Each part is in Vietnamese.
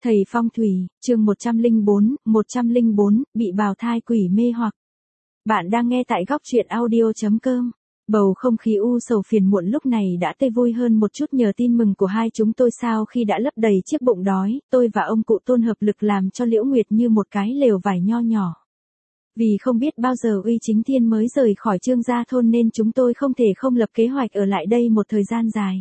Thầy phong thủy, chương 104, bị bào thai quỷ mê hoặc. Bạn đang nghe tại góc truyện audio.com. Bầu không khí u sầu phiền muộn lúc này đã tươi vui hơn một chút nhờ tin mừng của hai chúng tôi sau khi đã lấp đầy chiếc bụng đói, tôi và ông cụ Tôn hợp lực làm cho Liễu Nguyệt như một cái lều vải nho nhỏ. Vì không biết bao giờ Uy Chính Thiên mới rời khỏi Trương Gia Thôn nên chúng tôi không thể không lập kế hoạch ở lại đây một thời gian dài.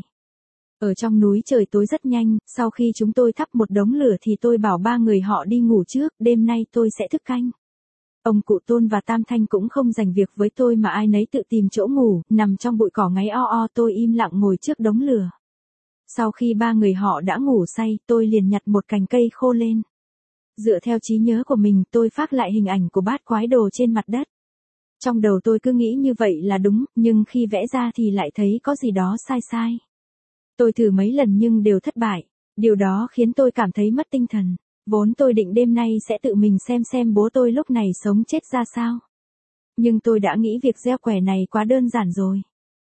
Ở trong núi trời tối rất nhanh, sau khi chúng tôi thắp một đống lửa thì tôi bảo ba người họ đi ngủ trước, đêm nay tôi sẽ thức canh. Ông cụ Tôn và Tam Thanh cũng không dành việc với tôi mà ai nấy tự tìm chỗ ngủ, nằm trong bụi cỏ ngáy o o tôi im lặng ngồi trước đống lửa. Sau khi ba người họ đã ngủ say, tôi liền nhặt một cành cây khô lên. Dựa theo trí nhớ của mình tôi phác lại hình ảnh của bát quái đồ trên mặt đất. Trong đầu tôi cứ nghĩ như vậy là đúng, nhưng khi vẽ ra thì lại thấy có gì đó sai sai. Tôi thử mấy lần nhưng đều thất bại, điều đó khiến tôi cảm thấy mất tinh thần. Vốn tôi định đêm nay sẽ tự mình xem bố tôi lúc này sống chết ra sao. Nhưng tôi đã nghĩ việc gieo quẻ này quá đơn giản rồi.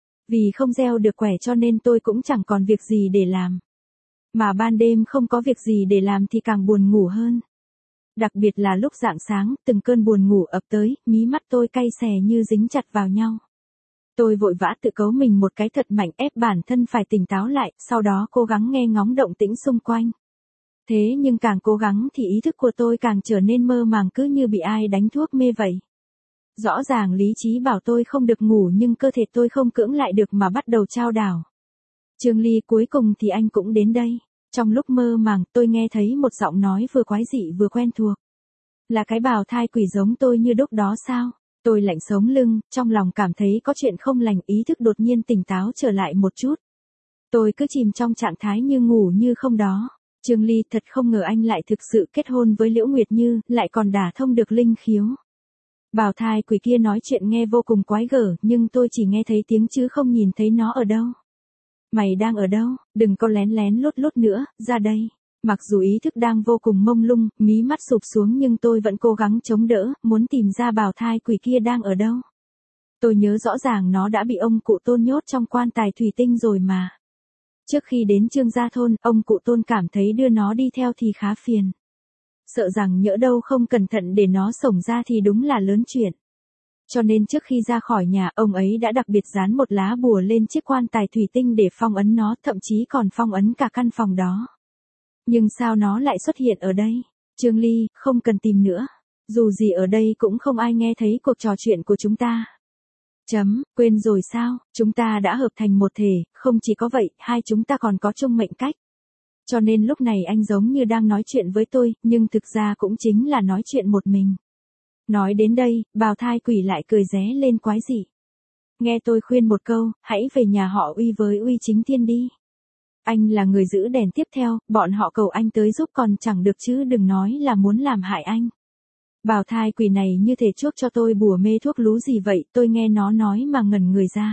Vì không gieo được quẻ cho nên tôi cũng chẳng còn việc gì để làm. Mà ban đêm không có việc gì để làm thì càng buồn ngủ hơn. Đặc biệt là lúc rạng sáng, từng cơn buồn ngủ ập tới, mí mắt tôi cay xè như dính chặt vào nhau. Tôi vội vã tự cấu mình một cái thật mạnh ép bản thân phải tỉnh táo lại, sau đó cố gắng nghe ngóng động tĩnh xung quanh. Thế nhưng càng cố gắng thì ý thức của tôi càng trở nên mơ màng cứ như bị ai đánh thuốc mê vậy. Rõ ràng lý trí bảo tôi không được ngủ nhưng cơ thể tôi không cưỡng lại được mà bắt đầu chao đảo. Trương Ly cuối cùng thì anh cũng đến đây. Trong lúc mơ màng tôi nghe thấy một giọng nói vừa quái dị vừa quen thuộc. Là cái bào thai quỷ giống tôi như đúc đó sao? Tôi lạnh sống lưng, trong lòng cảm thấy có chuyện không lành, ý thức đột nhiên tỉnh táo trở lại một chút. Tôi cứ chìm trong trạng thái như ngủ như không đó. Trương Ly, thật không ngờ anh lại thực sự kết hôn với Liễu Nguyệt Như, lại còn đả thông được linh khiếu. Bào thai quỷ kia nói chuyện nghe vô cùng quái gở, nhưng tôi chỉ nghe thấy tiếng chứ không nhìn thấy nó ở đâu. Mày đang ở đâu? Đừng có lén lén lút lút nữa, ra đây. Mặc dù ý thức đang vô cùng mông lung, mí mắt sụp xuống nhưng tôi vẫn cố gắng chống đỡ, muốn tìm ra bào thai quỷ kia đang ở đâu. Tôi nhớ rõ ràng nó đã bị ông cụ Tôn nhốt trong quan tài thủy tinh rồi mà. Trước khi đến Trương Gia Thôn, ông cụ Tôn cảm thấy đưa nó đi theo thì khá phiền. Sợ rằng nhỡ đâu không cẩn thận để nó xổng ra thì đúng là lớn chuyện. Cho nên trước khi ra khỏi nhà, ông ấy đã đặc biệt dán một lá bùa lên chiếc quan tài thủy tinh để phong ấn nó, thậm chí còn phong ấn cả căn phòng đó. Nhưng sao nó lại xuất hiện ở đây? Trương Ly, không cần tìm nữa. Dù gì ở đây cũng không ai nghe thấy cuộc trò chuyện của chúng ta. Quên rồi sao, chúng ta đã hợp thành một thể, không chỉ có vậy, hai chúng ta còn có chung mệnh cách. Cho nên lúc này anh giống như đang nói chuyện với tôi, nhưng thực ra cũng chính là nói chuyện một mình. Nói đến đây, bào thai quỷ lại cười ré lên quái dị. Nghe tôi khuyên một câu, hãy về nhà họ Uy với Uy Chính Thiên đi. Anh là người giữ đèn tiếp theo, bọn họ cầu anh tới giúp còn chẳng được chứ đừng nói là muốn làm hại anh. Bào thai quỷ này như thể chuốc cho tôi bùa mê thuốc lú gì vậy, tôi nghe nó nói mà ngẩn người ra.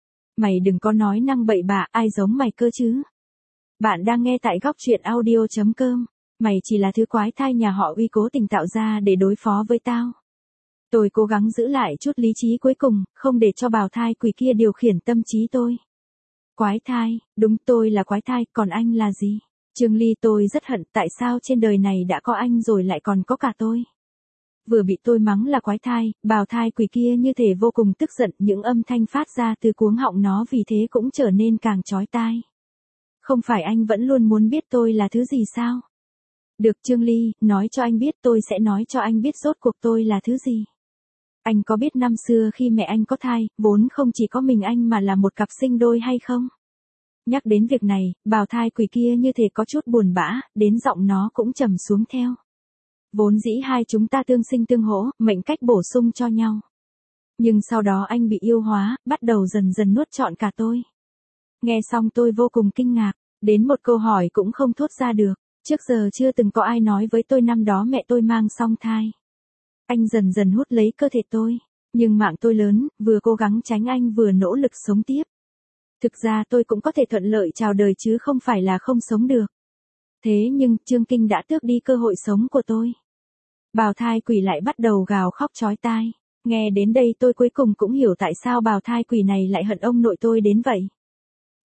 Mày đừng có nói năng bậy bạ, ai giống mày cơ chứ. Bạn đang nghe tại góc truyện audio.com, mày chỉ là thứ quái thai nhà họ Uy cố tình tạo ra để đối phó với tao. Tôi cố gắng giữ lại chút lý trí cuối cùng, không để cho bào thai quỷ kia điều khiển tâm trí tôi. Quái thai, đúng tôi là quái thai, còn anh là gì? Trương Ly, tôi rất hận tại sao trên đời này đã có anh rồi lại còn có cả tôi. Vừa bị tôi mắng là quái thai, bào thai quỷ kia như thể vô cùng tức giận, những âm thanh phát ra từ cuống họng nó vì thế cũng trở nên càng chói tai. Không phải anh vẫn luôn muốn biết tôi là thứ gì sao? Được Trương Ly, nói cho anh biết, tôi sẽ nói cho anh biết rốt cuộc tôi là thứ gì. Anh có biết năm xưa khi mẹ anh có thai, vốn không chỉ có mình anh mà là một cặp sinh đôi hay không? Nhắc đến việc này, bào thai quỷ kia như thể có chút buồn bã, đến giọng nó cũng trầm xuống theo. Vốn dĩ hai chúng ta tương sinh tương hỗ, mệnh cách bổ sung cho nhau. Nhưng sau đó anh bị yêu hóa, bắt đầu dần dần nuốt trọn cả tôi. Nghe xong tôi vô cùng kinh ngạc, đến một câu hỏi cũng không thốt ra được. Trước giờ chưa từng có ai nói với tôi năm đó mẹ tôi mang song thai. Anh dần dần hút lấy cơ thể tôi, nhưng mạng tôi lớn, vừa cố gắng tránh anh vừa nỗ lực sống tiếp. Thực ra tôi cũng có thể thuận lợi chào đời chứ không phải là không sống được. Thế nhưng Trương Kinh đã tước đi cơ hội sống của tôi. Bào thai quỷ lại bắt đầu gào khóc chói tai. Nghe đến đây tôi cuối cùng cũng hiểu tại sao bào thai quỷ này lại hận ông nội tôi đến vậy.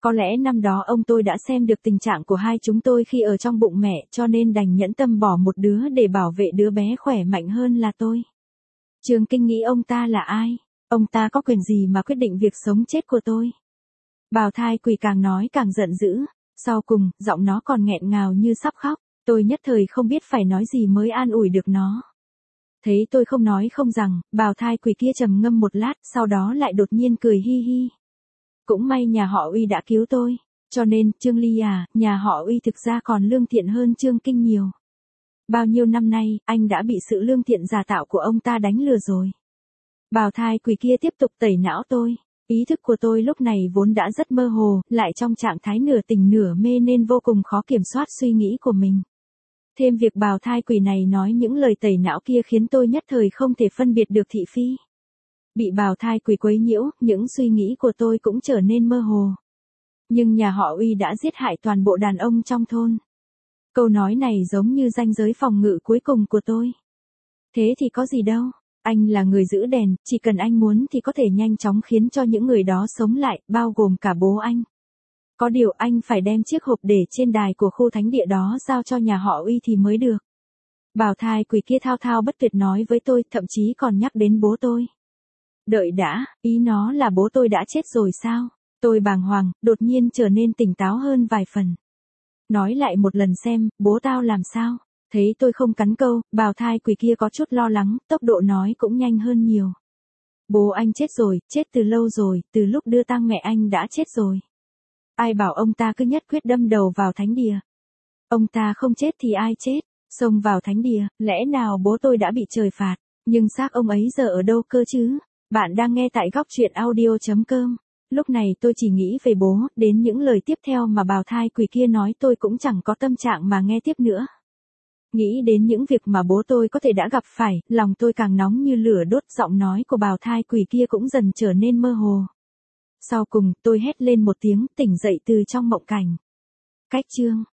Có lẽ năm đó ông tôi đã xem được tình trạng của hai chúng tôi khi ở trong bụng mẹ, cho nên đành nhẫn tâm bỏ một đứa để bảo vệ đứa bé khỏe mạnh hơn là tôi. Trương Kinh nghĩ ông ta là ai? Ông ta có quyền gì mà quyết định việc sống chết của tôi? Bào thai quỷ càng nói càng giận dữ. Sau cùng, giọng nó còn nghẹn ngào như sắp khóc. Tôi nhất thời không biết phải nói gì mới an ủi được nó. Thấy tôi không nói không rằng, bào thai quỷ kia trầm ngâm một lát, sau đó lại đột nhiên cười hi hi. Cũng may nhà họ Uy đã cứu tôi. Cho nên, Trương Ly à, nhà họ Uy thực ra còn lương thiện hơn Trương Kinh nhiều. Bao nhiêu năm nay, anh đã bị sự lương thiện giả tạo của ông ta đánh lừa rồi. Bào thai quỷ kia tiếp tục tẩy não tôi. Ý thức của tôi lúc này vốn đã rất mơ hồ, lại trong trạng thái nửa tỉnh nửa mê nên vô cùng khó kiểm soát suy nghĩ của mình. Thêm việc bào thai quỷ này nói những lời tẩy não kia khiến tôi nhất thời không thể phân biệt được thị phi. Bị bào thai quỷ quấy nhiễu, những suy nghĩ của tôi cũng trở nên mơ hồ. Nhưng nhà họ Uy đã giết hại toàn bộ đàn ông trong thôn. Câu nói này giống như ranh giới phòng ngự cuối cùng của tôi. Thế thì có gì đâu, anh là người giữ đèn, chỉ cần anh muốn thì có thể nhanh chóng khiến cho những người đó sống lại, bao gồm cả bố anh. Có điều anh phải đem chiếc hộp để trên đài của khu thánh địa đó giao cho nhà họ Uy thì mới được. Bào thai quỷ kia thao thao bất tuyệt nói với tôi, thậm chí còn nhắc đến bố tôi. Đợi đã, ý nó là bố tôi đã chết rồi sao? Tôi bàng hoàng, đột nhiên trở nên tỉnh táo hơn vài phần. Nói lại một lần xem, bố tao làm sao? Thấy tôi không cắn câu, bào thai quỷ kia có chút lo lắng, tốc độ nói cũng nhanh hơn nhiều. Bố anh chết rồi, chết từ lâu rồi, từ lúc đưa tang mẹ anh đã chết rồi. Ai bảo ông ta cứ nhất quyết đâm đầu vào thánh địa? Ông ta không chết thì ai chết? Xông vào thánh địa, lẽ nào bố tôi đã bị trời phạt? Nhưng xác ông ấy giờ ở đâu cơ chứ? Bạn đang nghe tại góc truyện audio.com. Lúc này tôi chỉ nghĩ về bố, đến những lời tiếp theo mà bào thai quỷ kia nói tôi cũng chẳng có tâm trạng mà nghe tiếp nữa. Nghĩ đến những việc mà bố tôi có thể đã gặp phải, lòng tôi càng nóng như lửa đốt, giọng nói của bào thai quỷ kia cũng dần trở nên mơ hồ. Sau cùng, tôi hét lên một tiếng, tỉnh dậy từ trong mộng cảnh. Cách chương